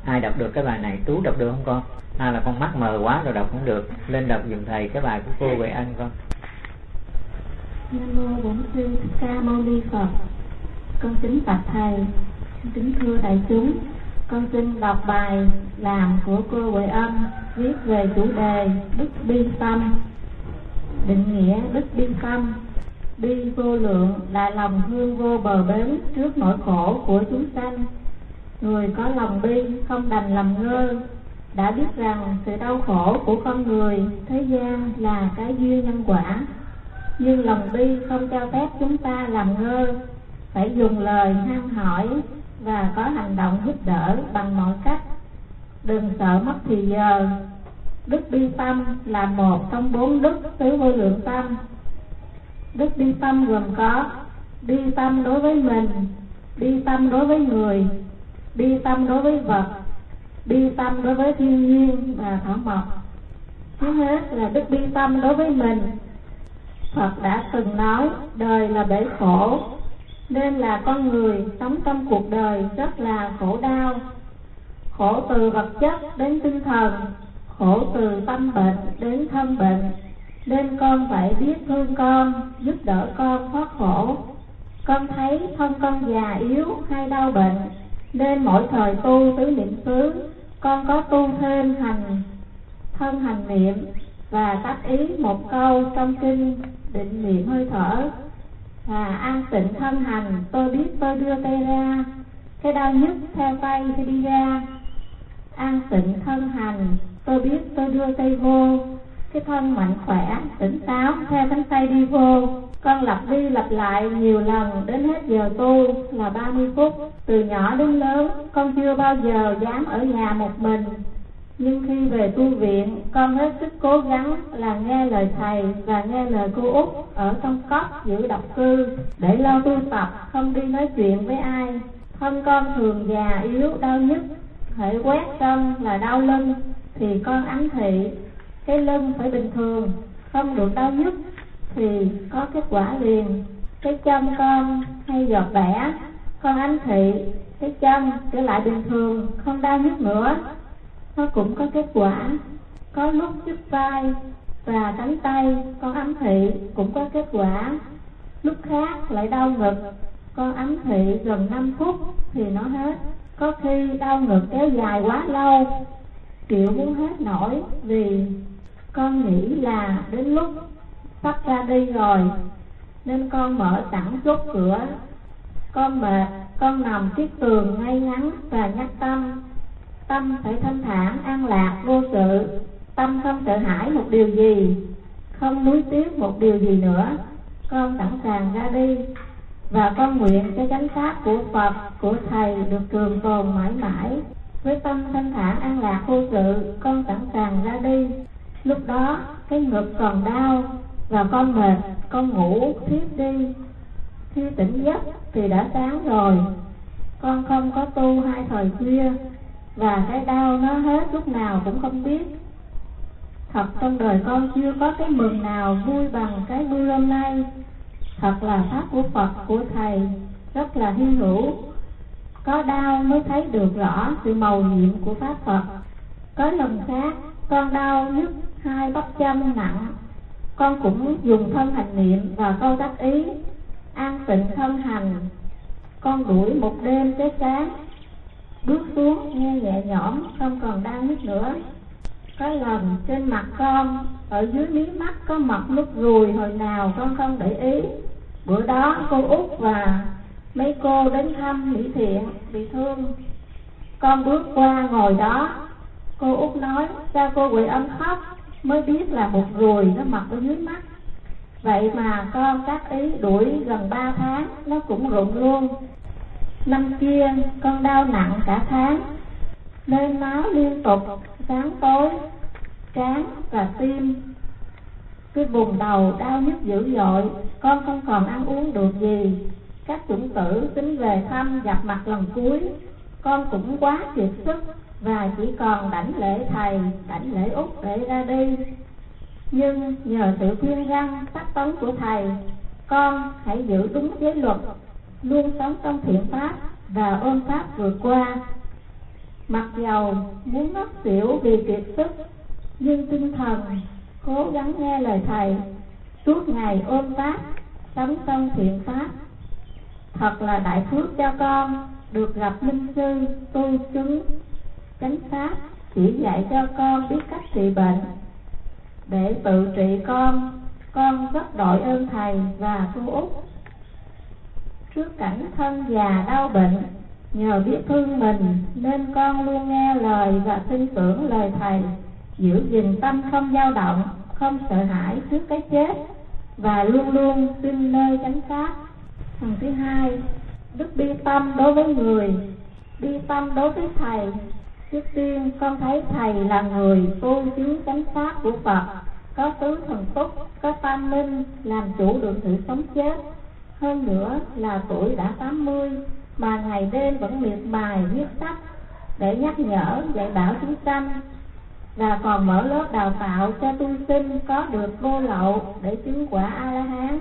Ai đọc được cái bài này? Tú đọc được không con? Hay là con mắt mờ quá rồi đọc không được? Lên đọc giùm thầy cái bài của cô Huệ Anh con. Nam mô Bổn Sư Thích Ca Mâu Ni Phật. Con kính bạch thầy, kính thưa đại chúng, con xin đọc bài làm của cô Huệ Ân viết về chủ đề đức bi tâm. Định nghĩa đức bi tâm: bi vô lượng là lòng thương vô bờ bến trước nỗi khổ của chúng sanh. Người có lòng bi không đành làm ngơ, đã biết rằng sự đau khổ của con người thế gian là cái duyên nhân quả, nhưng lòng bi không cho phép chúng ta làm ngơ, phải dùng lời han hỏi và có hành động giúp đỡ bằng mọi cách, đừng sợ mất thì giờ. Đức bi tâm là một trong 4 đức tứ vô lượng tâm. Đức bi tâm gồm có bi tâm đối với mình, bi tâm đối với người, bi tâm đối với vật, bi tâm đối với thiên nhiên và thảo mộc. Trước hết là đức bi tâm đối với mình. Phật đã từng nói đời là bể khổ, nên là con người sống trong cuộc đời rất là khổ đau. Khổ từ vật chất đến tinh thần, khổ từ tâm bệnh đến thân bệnh, nên con phải biết thương con, giúp đỡ con thoát khổ. Con thấy thân con già yếu hay đau bệnh, nên mỗi thời tu tứ niệm xứ, con có tu thêm thân hành niệm và tác ý một câu trong kinh định niệm hơi thở và an tịnh thân hành. Tôi biết tôi đưa tay ra, cái đau nhức theo tay khi đi ra. An tịnh thân hành, tôi biết tôi đưa tay vô, cái thân mạnh khỏe tỉnh táo theo cánh tay đi vô. Con lặp đi lặp lại nhiều lần đến hết giờ tu là 30 phút. Từ nhỏ đến lớn con chưa bao giờ dám ở nhà một mình, nhưng khi về tu viện, con hết sức cố gắng là nghe lời thầy và nghe lời cô Út ở trong cốc giữ độc cư để lo tu tập, không đi nói chuyện với ai. Thân con thường già yếu đau nhức, hễ quét chân là đau lưng, thì con ám thị cái lưng phải bình thường, không được đau nhức thì có kết quả liền. Cái chân con hay giọt bẻ, con ám thị cái chân trở lại bình thường, không đau nhức nữa, nó cũng có kết quả. Có lúc nhức vai và cánh tay, con ám thị cũng có kết quả. Lúc khác lại đau ngực, con ám thị gần 5 phút thì nó hết. Có khi đau ngực kéo dài quá lâu, chịu muốn hết nổi, vì con nghĩ là đến lúc sắp ra đi rồi, nên con mở sẵn chốt cửa. Con mệt, con nằm chiếc tường ngay ngắn và nhắc tâm. Tâm phải thanh thản, an lạc, vô sự. Tâm không sợ hãi một điều gì, không nuối tiếc một điều gì nữa. Con sẵn sàng ra đi, và con nguyện cho chánh pháp của Phật, của Thầy được trường tồn mãi mãi. Với tâm thanh thản, an lạc, vô sự, con sẵn sàng ra đi. Lúc đó cái ngực còn đau và con mệt, con ngủ thiếp đi. Khi tỉnh giấc thì đã sáng rồi. Con không có tu 2 thời khuya, và cái đau nó hết lúc nào cũng không biết. Thật trong đời con chưa có cái mừng nào vui bằng cái vui hôm nay. Thật là pháp của Phật, của Thầy rất là hy hữu. Có đau mới thấy được rõ sự mầu nhiệm của pháp Phật. Có lần khác con đau nhức 2 bắp chân nặng, con cũng dùng thân hành niệm và câu đắc ý an tịnh thân hành. Con đuổi một đêm tới sáng, bước xuống nghe nhẹ nhõm, không còn đau nhức nữa. Có lần trên mặt con, ở dưới mí mắt có mọc nút ruồi, hồi nào con không để ý. Bữa đó cô Út và mấy cô đến thăm Mỹ Thiện bị thương, con bước qua ngồi đó. Cô Út nói sao cô Huệ Ân khóc, mới biết là một ruồi nó mọc ở dưới mắt. Vậy mà con tác ý đuổi gần 3 tháng nó cũng rụng luôn. Năm kia con đau nặng cả tháng, nên máu liên tục sáng tối, trán và tim. Cái vùng đầu đau nhức dữ dội, con không còn ăn uống được gì. Các chủng tử tính về thăm gặp mặt lần cuối, con cũng quá kiệt sức và chỉ còn đảnh lễ Thầy, đảnh lễ Út để ra đi. Nhưng nhờ sự khuyên răn tác tấn của Thầy, con hãy giữ đúng giới luật, luôn sống trong thiện pháp và ôm pháp vượt qua. Mặc dầu muốn ngất xỉu vì kiệt sức, nhưng tinh thần cố gắng nghe lời thầy, suốt ngày ôm pháp, sống trong thiện pháp. Thật là đại phước cho con được gặp minh sư tu chứng chánh pháp, chỉ dạy cho con biết cách trị bệnh. Để tự trị con rất đội ơn thầy và cô Út. Trước cảnh thân già đau bệnh, nhờ biết thương mình nên con luôn nghe lời và tin tưởng lời thầy, giữ gìn tâm không dao động, không sợ hãi trước cái chết, và luôn luôn tin nơi chánh pháp. Phần thứ hai, đức bi tâm đối với người, bi tâm đối với thầy. Trước tiên con thấy thầy là người tu chứng chánh pháp của Phật, có tứ thần túc, có tam minh, làm chủ được sự sống chết. Hơn nữa là tuổi đã 80 mà ngày đêm vẫn miệt mài viết sách để nhắc nhở dạy bảo chúng sanh, và còn mở lớp đào tạo cho tu sinh có được vô lậu để chứng quả A-la-hán,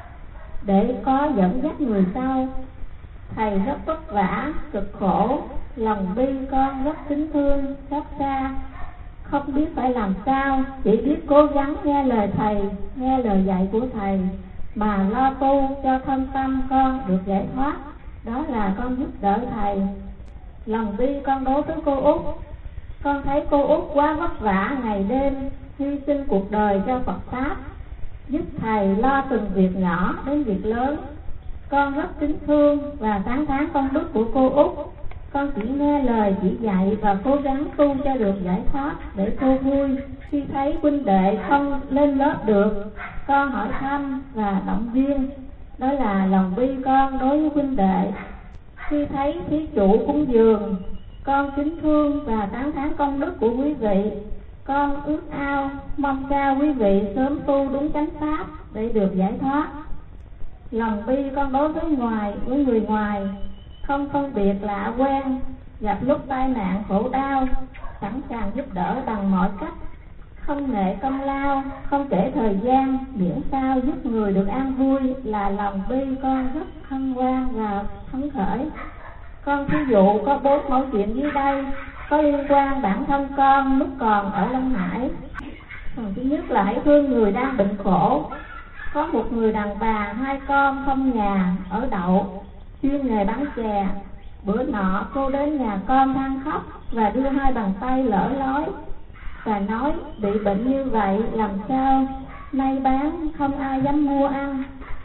để có dẫn dắt người sau. Thầy rất vất vả, cực khổ, lòng bi con rất kính thương, xót xa, không biết phải làm sao, chỉ biết cố gắng nghe lời thầy, nghe lời dạy của thầy, mà lo tu cho thân tâm con được giải thoát. Đó là con giúp đỡ thầy. Lòng bi con đối với cô Út, con thấy cô Út quá vất vả ngày đêm, hy sinh cuộc đời cho Phật pháp, giúp thầy lo từng việc nhỏ đến việc lớn. Con rất kính thương và tán thán công đức của cô Út. Con chỉ nghe lời chỉ dạy và cố gắng tu cho được giải thoát để cô vui. Khi thấy huynh đệ không lên lớp được, con hỏi thăm và động viên. Đó là lòng bi con đối với huynh đệ. Khi thấy thí chủ cúng dường, con kính thương và tán thán công đức của quý vị. Con ước ao mong sao quý vị sớm tu đúng chánh pháp để được giải thoát. Lòng bi con đối với người ngoài, không phân biệt lạ quen, gặp lúc tai nạn khổ đau, sẵn sàng giúp đỡ bằng mọi cách, không nể công lao, không kể thời gian, miễn sao giúp người được an vui là lòng bi con rất hân hoan và phấn khởi. Con thí dụ có 4 mẫu chuyện dưới đây có liên quan bản thân con lúc còn ở Long Hải. Phần thứ nhất là hãy thương người đang bệnh khổ. Có một người đàn bà 2 con không nhà ở đậu, chuyên nghề bán chè. Bữa nọ cô đến nhà con than khóc và đưa 2 bàn tay lỡ lói và nói bị bệnh như vậy làm sao nay bán không ai dám mua ăn,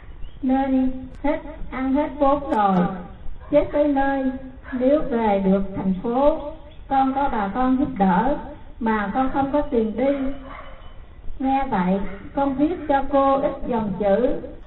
nên ăn hết vốn rồi, chết tới nơi. Nếu về được thành phố, con có bà con giúp đỡ mà con không có tiền đi. Nghe vậy, con viết cho cô ít dòng chữ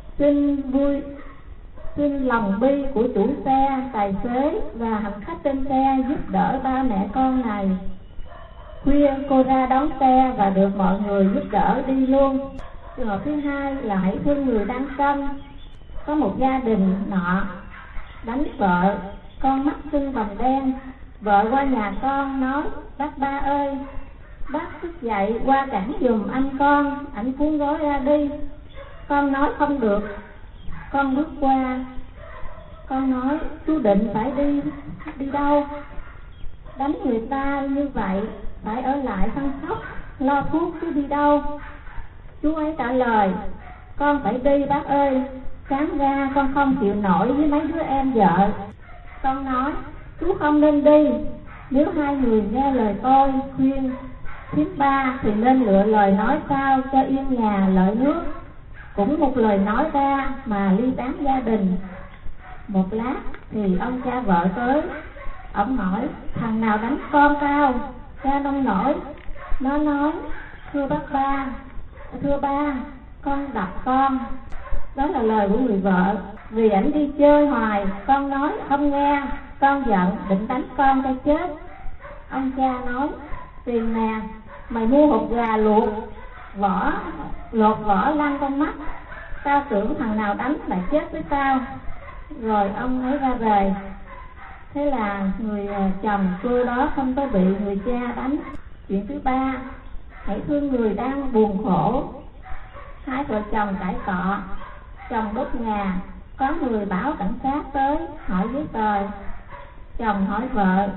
xin lòng bi của chủ xe, tài xế và hành khách trên xe giúp đỡ ba mẹ con này. Khuya cô ra đón xe và được mọi người giúp đỡ đi luôn. Trường hợp thứ hai là hãy thương người đang câm. Có một gia đình nọ đánh vợ, con mắt sưng vòng đen. Vợ qua nhà con nói: bác Ba ơi, bác thức dậy qua cản giùm anh con, ảnh cuốn gói ra đi. Con nói không được. Con bước qua, con nói: chú định phải đi đâu? Đánh người ta như vậy phải ở lại chăm sóc, lo thuốc chứ đi đâu? Chú ấy trả lời: con phải đi bác ơi, sáng ra con không chịu nổi với mấy đứa em vợ. Con nói: chú không nên đi. Nếu hai người nghe lời tôi khuyên, thím Ba thì nên lựa lời nói sao cho yên nhà lợi nước. Cũng một lời nói ra mà ly tán gia đình. Một lát thì ông cha vợ tới. Ông hỏi: thằng nào đánh con tao? Cha nông nổi. Nó nói: thưa ba, con đập con. Đó là lời của người vợ. Vì ảnh đi chơi hoài, con nói không nghe, con giận định đánh con cho chết. Ông cha nói: tiền nè, mày mua hột gà luộc lột vỏ lăn con mắt, tao tưởng thằng nào đánh lại chết với tao. Rồi ông ấy ra về. Thế là người chồng cưa đó không có bị người cha đánh. Chuyện thứ ba, hãy thương người đang buồn khổ. 2 vợ chồng cãi cọ, chồng đốt nhà, có người báo cảnh sát tới hỏi giấy tờ. Chồng hỏi vợ: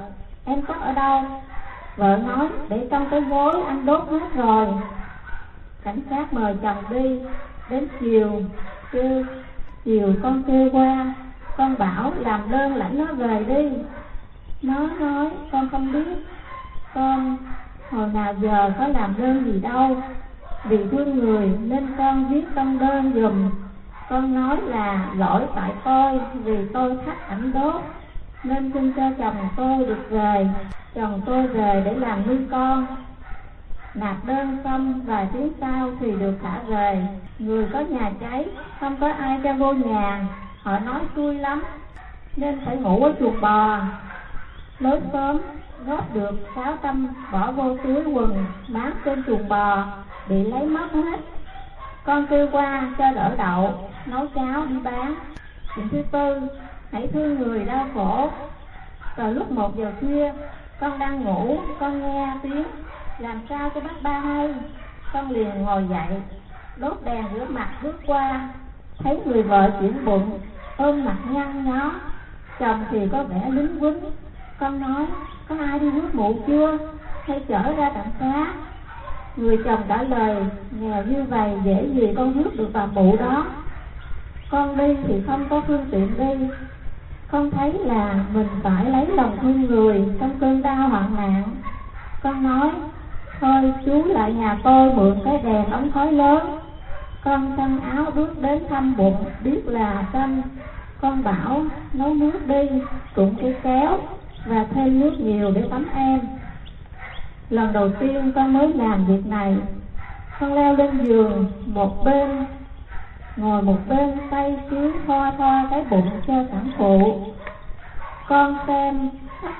em cất ở đâu? Vợ nói để trong cái gối anh đốt hết rồi. Cảnh sát mời chồng đi. Đến chiều con kêu qua, con bảo làm đơn lãnh nó về đi. Nó nói con không biết, con hồi nào giờ có làm đơn gì đâu, vì thương người nên con viết trong đơn giùm. Con nói là lỗi tại tôi, vì tôi thách ảnh đốt nên xin cho chồng tôi được về. Chồng tôi về để làm nuôi con. Nạp đơn xong vài tiếng sau thì được thả về. Người có nhà cháy không có ai cho vô nhà, họ nói xui lắm nên phải ngủ ở chuồng bò. Lối sớm góp được 600 bỏ vô túi quần bán trên chuồng bò, bị lấy mất hết. Con kêu qua cho đỡ đậu, nấu cháo đi bán. Chuyện thứ tư, hãy thương người đau khổ. Vào lúc 1 giờ khuya, con đang ngủ, con nghe tiếng làm sao cho bác ba hay. Con liền ngồi dậy, đốt đèn rửa mặt bước qua, thấy người vợ chuyển bụng, ôm mặt nhăn nhó, chồng thì có vẻ lính quýnh. Con nói, có ai đi rước mụ chưa, hay chở ra tận xá? Người chồng trả lời, nghèo như vậy dễ gì con rước được bà mụ đó. Con đi thì không có phương tiện đi. Con thấy là mình phải lấy lòng thương người trong cơn đau hoạn nạn. Con nói, thôi chú lại nhà tôi mượn cái đèn ống khói lớn. Con xăng áo bước đến thăm bụng, biết là xanh. Con bảo nấu nước đi, cũng cái kéo và thêm nước nhiều để tắm em. Lần đầu tiên con mới làm việc này. Con leo lên giường, ngồi một bên, tay cứ thoa cái bụng cho sản phụ. Con xem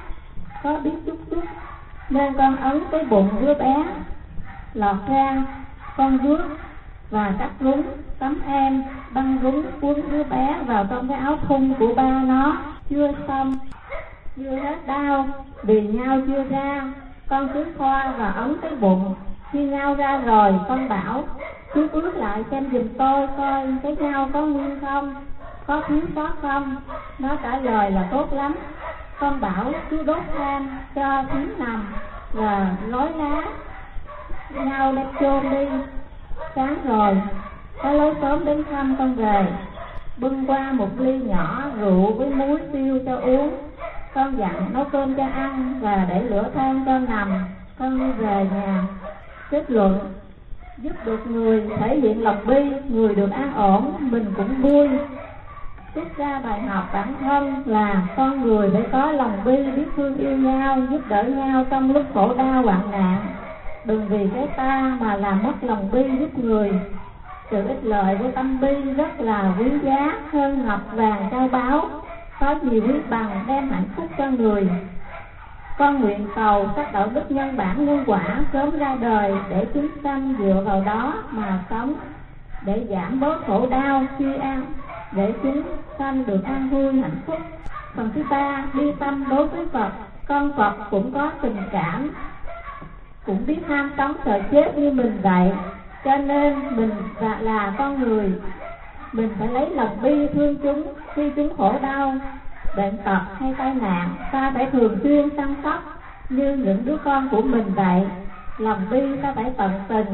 có biết chút nên con ấn cái bụng đứa bé. Lọt ra, con rước và cắt rúng, tắm em, băng rúng cuốn đứa bé vào trong cái áo thun của ba nó. Chưa xong, chưa hết đau, vì nhau chưa ra, con cứ thoa và ấn cái bụng. Khi nhau ra rồi, con bảo chú ướt lại xem giùm tôi coi cái nhau có nguyên không, có thiếu sót không. Nó trả lời là tốt lắm. Con bảo chú đốt than cho thím nằm và lói lá nhau đem chôn đi. Sáng rồi có lối sớm đến thăm con về, bưng qua một ly nhỏ rượu với muối tiêu cho uống. Con dặn nấu cơm cho ăn và để lửa than cho nằm. Con đi về nhà. Kết luận, giúp được người thể hiện lòng bi, người được an ổn, mình cũng vui. Rút ra bài học bản thân là con người phải có lòng bi, biết thương yêu nhau, giúp đỡ nhau trong lúc khổ đau hoạn nạn. Đừng vì cái ta mà làm mất lòng bi giúp người. Sự ích lợi của tâm bi rất là quý giá, hơn ngọc vàng châu báu, có gì quý bằng đem hạnh phúc cho người. Con nguyện cầu các đạo đức nhân bản nhân quả sớm ra đời để chúng sanh dựa vào đó mà sống, để giảm bớt khổ đau suy an, để chúng sanh được an vui hạnh phúc. Phần thứ ba, bi tâm đối với Phật. Con Phật cũng có tình cảm, cũng biết ham sống sợ chết như mình vậy, cho nên mình là con người, mình phải lấy lòng bi thương chúng. Khi chúng khổ đau, bệnh tật hay tai nạn, ta phải thường xuyên chăm sóc như những đứa con của mình vậy. Lòng bi ta phải tận tình.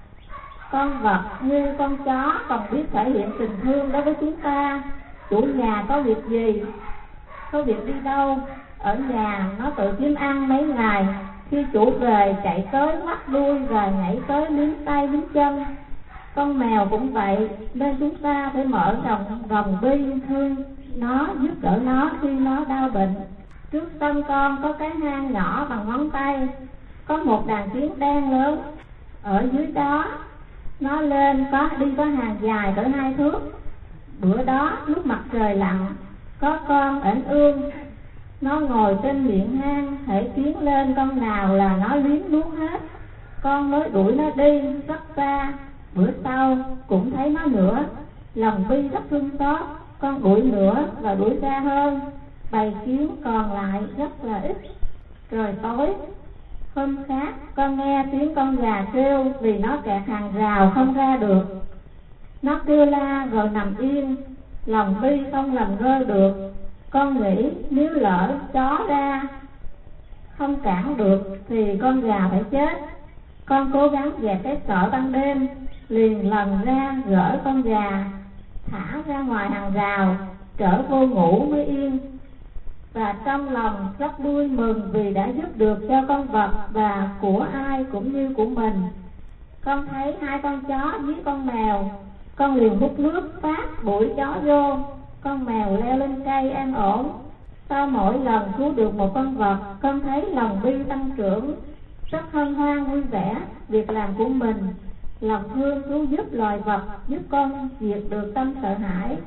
Con vật như con chó còn biết thể hiện tình thương đối với chúng ta. Chủ nhà có việc gì, có việc đi đâu, ở nhà nó tự kiếm ăn mấy ngày, khi chủ về chạy tới ngoắt đuôi và nhảy tới liếm tay liếm chân. Con mèo cũng vậy, nên chúng ta phải mở rộng lòng bi thương nó, giúp đỡ nó khi nó đau bệnh. Trước sân con có cái hang nhỏ bằng ngón tay, có một đàn kiến đen lớn. Ở dưới đó nó lên đi có hàng dài cỡ 2 thước. Bữa đó lúc mặt trời lặn, có con ểnh ương, nó ngồi trên miệng hang, hễ kiến lên con nào là nó liếm nuốt hết. Con mới đuổi nó đi rất xa. Bữa sau cũng thấy nó nữa, lòng bi rất thương xót. Con đuổi nữa và đuổi xa hơn, bầy kiến còn lại rất là ít. Rồi tối hôm khác, con nghe tiếng con gà kêu vì nó kẹt hàng rào không ra được. Nó kêu la rồi nằm yên, lòng bi không làm ngơ được. Con nghĩ nếu lỡ chó ra không cản được thì con gà phải chết. Con cố gắng dẹp cái sợi ban đêm, liền lần ra gỡ con gà, thả ra ngoài hàng rào, trở vô ngủ mới yên. Và trong lòng rất vui mừng vì đã giúp được cho con vật và của ai cũng như của mình. Con thấy 2 con chó với con mèo, con liền hút nước phát bụi chó vô. Con mèo leo lên cây an ổn. Sau mỗi lần cứu được một con vật, con thấy lòng bi tăng trưởng, rất hân hoan vui vẻ việc làm của mình. Lòng thương cứu giúp loài vật giúp con diệt được tâm sợ hãi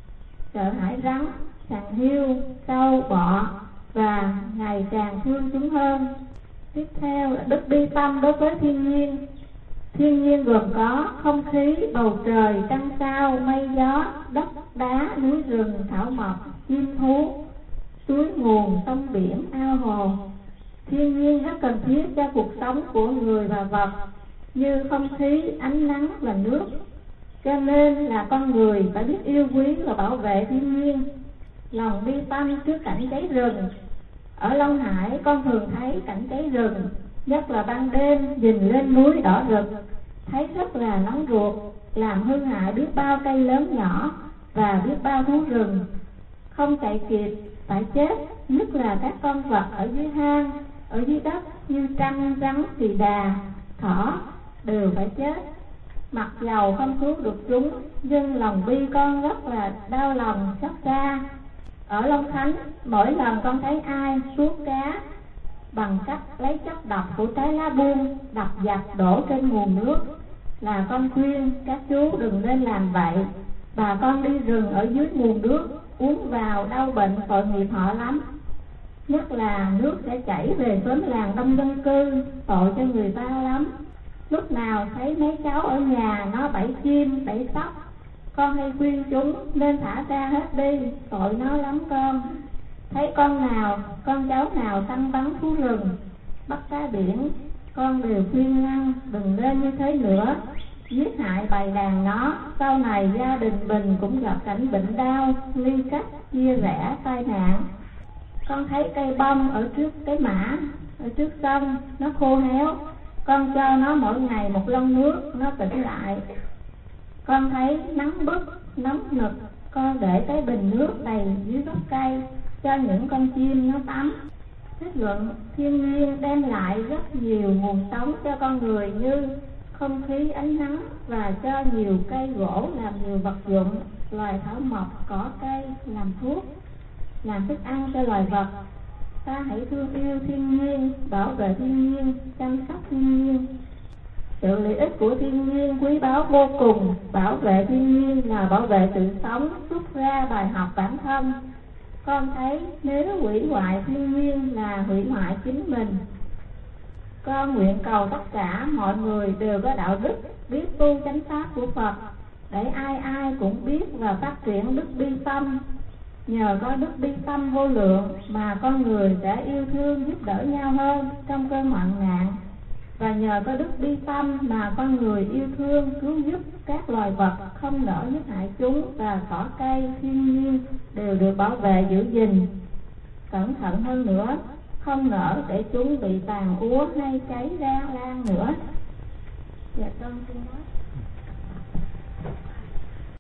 rắn, sàng hiêu, sâu, bọ, và ngày càng thương chúng hơn. Tiếp theo là đức bi tâm đối với thiên nhiên. Thiên nhiên gồm có không khí, bầu trời, trăng sao, mây gió, đất đá, núi rừng, thảo mộc, chim thú, suối nguồn, sông biển, ao hồ. Thiên nhiên rất cần thiết cho cuộc sống của người và vật, như không khí, ánh nắng và nước. Cho nên là con người phải biết yêu quý và bảo vệ thiên nhiên. Lòng bi tâm trước cảnh cháy rừng. Ở Long Hải con thường thấy cảnh cháy rừng, nhất là ban đêm nhìn lên núi đỏ rực, thấy rất là nóng ruột, làm hư hại biết bao cây lớn nhỏ và biết bao thú rừng. Không chạy kịp phải chết, nhất là các con vật ở dưới hang, ở dưới đất như trăng, rắn, xì đà, thỏ đều phải chết. Mặc dầu không cứu được chúng, nhưng lòng bi con rất là đau lòng xót xa. Ở Long Khánh, mỗi lần con thấy ai suốt cá bằng cách lấy chất độc của trái lá buông đập dập đổ trên nguồn nước, là con khuyên các chú đừng nên làm vậy. Bà con đi rừng ở dưới nguồn nước uống vào đau bệnh tội nghiệp họ lắm. Nhất là nước sẽ chảy về xóm làng đông dân cư, tội cho người ta lắm. Lúc nào thấy mấy cháu ở nhà nó bẫy chim, bẫy sóc, con hay khuyên chúng nên thả ra hết đi, tội nó lắm con. Thấy con cháu nào săn bắn thú rừng, bắt cá biển, con đều khuyên ngăn đừng nên như thế nữa, giết hại bầy đàn nó. Sau này gia đình mình cũng gặp cảnh bệnh đau, ly cách, chia rẽ, tai nạn. Con thấy cây bông ở trước cái mã, ở trước sân, nó khô héo, con cho nó mỗi ngày một lon nước, nó tỉnh lại. Con thấy nắng bức, nóng nực, con để cái bình nước đầy dưới gốc cây, cho những con chim nó tắm. Kết luận, thiên nhiên đem lại rất nhiều nguồn sống cho con người như không khí, ánh nắng, và cho nhiều cây gỗ làm nhiều vật dụng, loài thảo mộc, cỏ cây làm thuốc, làm thức ăn cho loài vật. Ta hãy thương yêu thiên nhiên, bảo vệ thiên nhiên, chăm sóc thiên nhiên. Sự lợi ích của thiên nhiên quý báu vô cùng. Bảo vệ thiên nhiên là bảo vệ sự sống, xuất ra bài học bản thân. Con thấy nếu hủy hoại thiên nhiên là hủy hoại chính mình. Con nguyện cầu tất cả mọi người đều có đạo đức, biết tu chánh pháp của Phật, để ai ai cũng biết và phát triển đức bi tâm. Nhờ có đức bi tâm vô lượng mà con người sẽ yêu thương giúp đỡ nhau hơn trong cơn hoạn nạn. Và nhờ có đức bi tâm mà con người yêu thương cứu giúp các loài vật, không nỡ giết hại chúng, và cỏ cây thiên nhiên đều được bảo vệ giữ gìn. Cẩn thận hơn nữa, không nỡ để chúng bị tàn úa hay cháy ra lan nữa. Dạ con xin nói.